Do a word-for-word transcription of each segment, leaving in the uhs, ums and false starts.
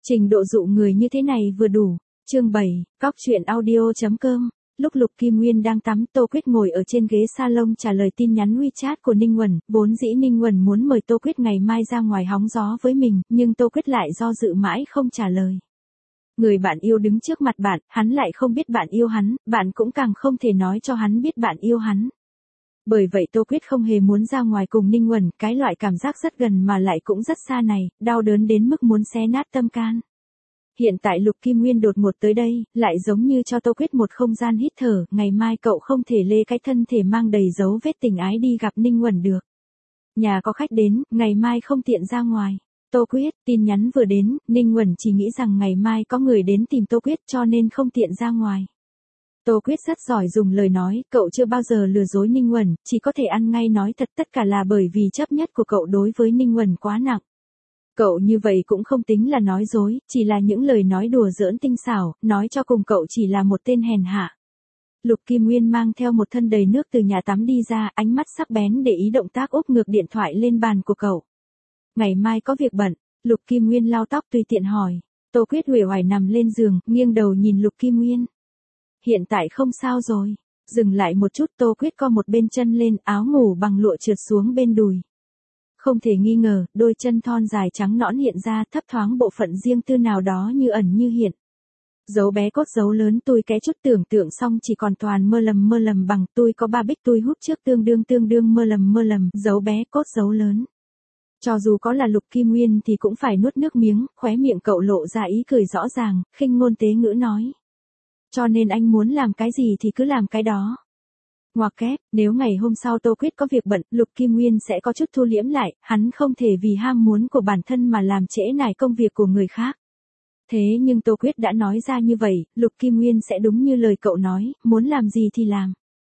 Trình độ dụ người như thế này vừa đủ. Chương bảy, cóc truyện audio chấm com. Lúc Lục Kim Nguyên đang tắm, Tô Quyết ngồi ở trên ghế salon trả lời tin nhắn WeChat của Ninh Uẩn, vốn dĩ Ninh Uẩn muốn mời Tô Quyết ngày mai ra ngoài hóng gió với mình, nhưng Tô Quyết lại do dự mãi không trả lời. Người bạn yêu đứng trước mặt bạn, hắn lại không biết bạn yêu hắn, bạn cũng càng không thể nói cho hắn biết bạn yêu hắn. Bởi vậy Tô Quyết không hề muốn ra ngoài cùng Ninh Uẩn, cái loại cảm giác rất gần mà lại cũng rất xa này, đau đớn đến mức muốn xé nát tâm can. Hiện tại Lục Kim Nguyên đột ngột tới đây, lại giống như cho Tô Quyết một không gian hít thở, ngày mai cậu không thể lê cái thân thể mang đầy dấu vết tình ái đi gặp Ninh Uẩn được. Nhà có khách đến, ngày mai không tiện ra ngoài. Tô Quyết, tin nhắn vừa đến, Ninh Uẩn chỉ nghĩ rằng ngày mai có người đến tìm Tô Quyết cho nên không tiện ra ngoài. Tô Quyết rất giỏi dùng lời nói, cậu chưa bao giờ lừa dối Ninh Uẩn, chỉ có thể ăn ngay nói thật, tất cả là bởi vì chấp nhất của cậu đối với Ninh Uẩn quá nặng. Cậu như vậy cũng không tính là nói dối, chỉ là những lời nói đùa giỡn tinh xảo, nói cho cùng cậu chỉ là một tên hèn hạ. Lục Kim Nguyên mang theo một thân đầy nước từ nhà tắm đi ra, ánh mắt sắc bén để ý động tác úp ngược điện thoại lên bàn của cậu. Ngày mai có việc bận, Lục Kim Nguyên lau tóc tùy tiện hỏi. Tô Quyết uể oải nằm lên giường, nghiêng đầu nhìn Lục Kim Nguyên. Hiện tại không sao rồi. Dừng lại một chút, Tô Quyết co một bên chân lên, áo ngủ bằng lụa trượt xuống bên đùi. Không thể nghi ngờ, đôi chân thon dài trắng nõn hiện ra, thấp thoáng bộ phận riêng tư nào đó như ẩn như hiện. Dấu bé cốt dấu lớn, tôi cái chút tưởng tượng xong chỉ còn toàn mơ lầm mơ lầm bằng, tôi có ba bích tôi hút trước tương đương tương đương mơ lầm mơ lầm, dấu bé cốt dấu lớn. Cho dù có là Lục Kim Nguyên thì cũng phải nuốt nước miếng, khóe miệng cậu lộ ra ý cười rõ ràng, khinh ngôn tế ngữ nói. Cho nên anh muốn làm cái gì thì cứ làm cái đó. Ngoặc kép, nếu ngày hôm sau Tô Quyết có việc bận, Lục Kim Nguyên sẽ có chút thu liễm lại, hắn không thể vì ham muốn của bản thân mà làm trễ nải công việc của người khác. Thế nhưng Tô Quyết đã nói ra như vậy, Lục Kim Nguyên sẽ đúng như lời cậu nói, muốn làm gì thì làm.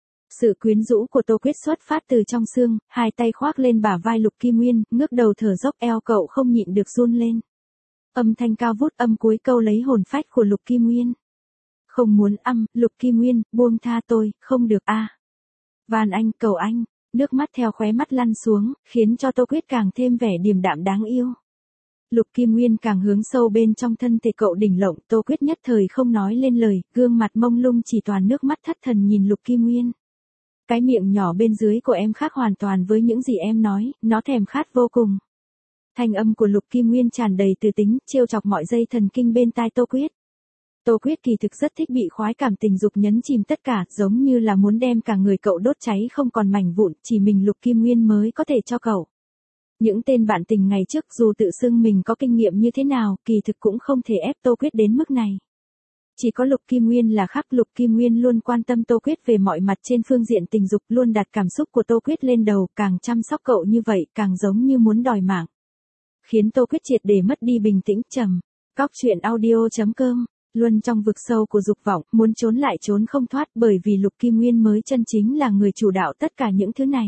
Sự quyến rũ của Tô Quyết xuất phát từ trong xương, hai tay khoác lên bả vai Lục Kim Nguyên, ngước đầu thở dốc, eo cậu không nhịn được run lên. Âm thanh cao vút, âm cuối câu lấy hồn phách của Lục Kim Nguyên. Không muốn âm, Lục Kim Nguyên, buông tha tôi, không được a. À. Van anh, cầu anh, nước mắt theo khóe mắt lăn xuống, khiến cho Tô Quyết càng thêm vẻ điềm đạm đáng yêu. Lục Kim Nguyên càng hướng sâu bên trong thân thể cậu đỉnh lộng, Tô Quyết nhất thời không nói lên lời, gương mặt mông lung chỉ toàn nước mắt thất thần nhìn Lục Kim Nguyên. Cái miệng nhỏ bên dưới của em khác hoàn toàn với những gì em nói, nó thèm khát vô cùng. Thanh âm của Lục Kim Nguyên tràn đầy từ tính, trêu chọc mọi dây thần kinh bên tai Tô Quyết. Tô Quyết kỳ thực rất thích bị khoái cảm tình dục nhấn chìm tất cả, giống như là muốn đem cả người cậu đốt cháy không còn mảnh vụn, chỉ mình Lục Kim Nguyên mới có thể cho cậu. Những tên bạn tình ngày trước dù tự xưng mình có kinh nghiệm như thế nào, kỳ thực cũng không thể ép Tô Quyết đến mức này. Chỉ có Lục Kim Nguyên là khác, Lục Kim Nguyên luôn quan tâm Tô Quyết về mọi mặt trên phương diện tình dục, luôn đặt cảm xúc của Tô Quyết lên đầu, càng chăm sóc cậu như vậy, càng giống như muốn đòi mạng. Khiến Tô Quyết triệt để mất đi bình tĩnh, trầm. Cóc truyện audio chấm com. Luôn trong vực sâu của dục vọng, muốn trốn lại trốn không thoát, bởi vì Lục Kim Nguyên mới chân chính là người chủ đạo tất cả những thứ này.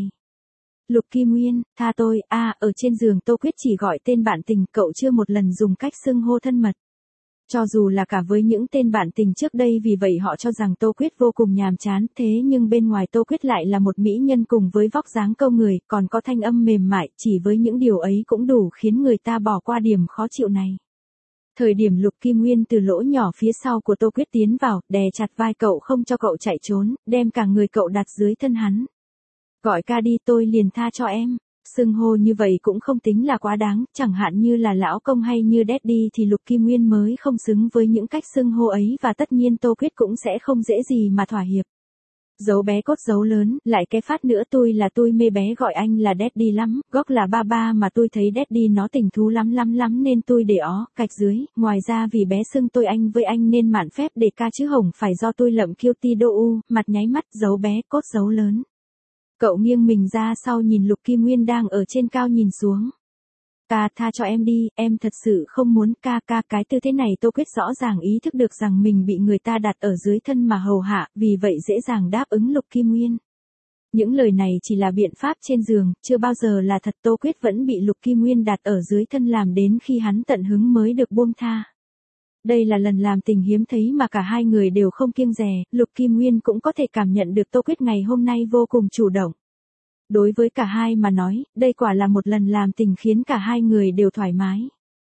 Lục Kim Nguyên, tha tôi, a à, ở trên giường Tô Quyết chỉ gọi tên bạn tình, cậu chưa một lần dùng cách xưng hô thân mật. Cho dù là cả với những tên bạn tình trước đây, vì vậy họ cho rằng Tô Quyết vô cùng nhàm chán, thế nhưng bên ngoài Tô Quyết lại là một mỹ nhân cùng với vóc dáng câu người, còn có thanh âm mềm mại, chỉ với những điều ấy cũng đủ khiến người ta bỏ qua điểm khó chịu này. Thời điểm Lục Kim Nguyên từ lỗ nhỏ phía sau của Tô Quyết tiến vào, đè chặt vai cậu không cho cậu chạy trốn, đem cả người cậu đặt dưới thân hắn. Gọi ca đi, tôi liền tha cho em. Xưng hô như vậy cũng không tính là quá đáng, chẳng hạn như là lão công hay như daddy thì Lục Kim Nguyên mới không xứng với những cách xưng hô ấy, và tất nhiên Tô Quyết cũng sẽ không dễ gì mà thỏa hiệp. Dấu bé cốt dấu lớn, lại cái phát nữa, tôi là tôi mê bé gọi anh là daddy lắm, gốc là ba ba mà tôi thấy daddy nó tình thú lắm lắm lắm nên tôi để ó, cạch dưới, ngoài ra vì bé xưng tôi anh với anh nên mạn phép để ca chứ hồng phải do tôi lậm kiêu ti đô u, mặt nháy mắt, dấu bé cốt dấu lớn. Cậu nghiêng mình ra sau nhìn Lục Kim Nguyên đang ở trên cao nhìn xuống. Ca, tha cho em đi, em thật sự không muốn. Ca ca, cái tư thế này Tô Quyết rõ ràng ý thức được rằng mình bị người ta đặt ở dưới thân mà hầu hạ, vì vậy dễ dàng đáp ứng Lục Kim Nguyên. Những lời này chỉ là biện pháp trên giường, chưa bao giờ là thật. Tô Quyết vẫn bị Lục Kim Nguyên đặt ở dưới thân làm đến khi hắn tận hứng mới được buông tha. Đây là lần làm tình hiếm thấy mà cả hai người đều không kiêng dè, Lục Kim Nguyên cũng có thể cảm nhận được Tô Quyết ngày hôm nay vô cùng chủ động. Đối với cả hai mà nói, đây quả là một lần làm tình khiến cả hai người đều thoải mái.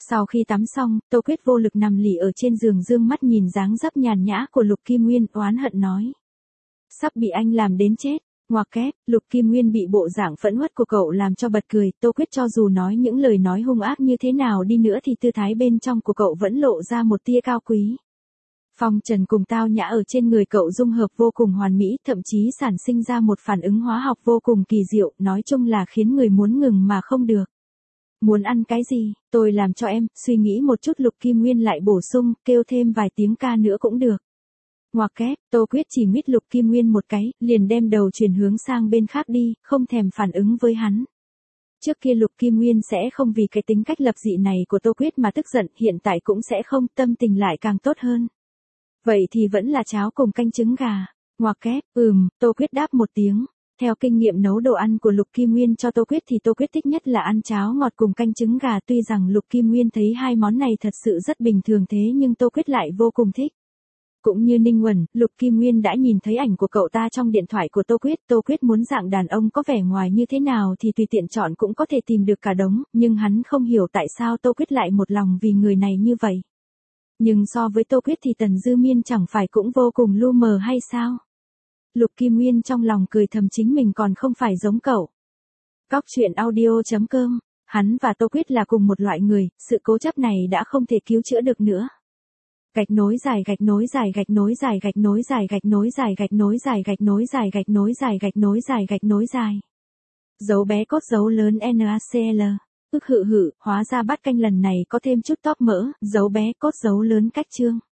Sau khi tắm xong, Tô Quyết vô lực nằm lì ở trên giường dương mắt nhìn dáng dấp nhàn nhã của Lục Kim Nguyên, oán hận nói. Sắp bị anh làm đến chết. Ngoặc kép, Lục Kim Nguyên bị bộ dạng phẫn uất của cậu làm cho bật cười, Tô Quyết cho dù nói những lời nói hung ác như thế nào đi nữa thì tư thái bên trong của cậu vẫn lộ ra một tia cao quý. Phong trần cùng tao nhã ở trên người cậu dung hợp vô cùng hoàn mỹ, thậm chí sản sinh ra một phản ứng hóa học vô cùng kỳ diệu, nói chung là khiến người muốn ngừng mà không được. Muốn ăn cái gì, tôi làm cho em, suy nghĩ một chút Lục Kim Nguyên lại bổ sung, kêu thêm vài tiếng ca nữa cũng được. Ngoặc kép, Tô Quyết chỉ mít Lục Kim Nguyên một cái, liền đem đầu chuyển hướng sang bên khác đi, không thèm phản ứng với hắn. Trước kia Lục Kim Nguyên sẽ không vì cái tính cách lập dị này của Tô Quyết mà tức giận, hiện tại cũng sẽ không, tâm tình lại càng tốt hơn. Vậy thì vẫn là cháo cùng canh trứng gà. Ngoặc kép, ừm, Tô Quyết đáp một tiếng. Theo kinh nghiệm nấu đồ ăn của Lục Kim Nguyên cho Tô Quyết thì Tô Quyết thích nhất là ăn cháo ngọt cùng canh trứng gà, tuy rằng Lục Kim Nguyên thấy hai món này thật sự rất bình thường thế nhưng Tô Quyết lại vô cùng thích. Cũng như Ninh Uẩn, Lục Kim Nguyên đã nhìn thấy ảnh của cậu ta trong điện thoại của Tô Quyết, Tô Quyết muốn dạng đàn ông có vẻ ngoài như thế nào thì tùy tiện chọn cũng có thể tìm được cả đống, nhưng hắn không hiểu tại sao Tô Quyết lại một lòng vì người này như vậy. Nhưng so với Tô Quyết thì Tần Dư Miên chẳng phải cũng vô cùng lu mờ hay sao? Lục Kim Nguyên trong lòng cười thầm chính mình còn không phải giống cậu. Cóc truyện audio chấm com, hắn và Tô Quyết là cùng một loại người, sự cố chấp này đã không thể cứu chữa được nữa. Gạch nối dài gạch nối dài gạch nối dài gạch nối dài gạch nối dài gạch nối dài gạch nối dài gạch nối dài gạch nối dài gạch nối dài. Dấu bé cốt dấu lớn nacl. Ức hự hự, hóa ra bát canh lần này có thêm chút tóp mỡ, dấu bé cốt dấu lớn cách chương.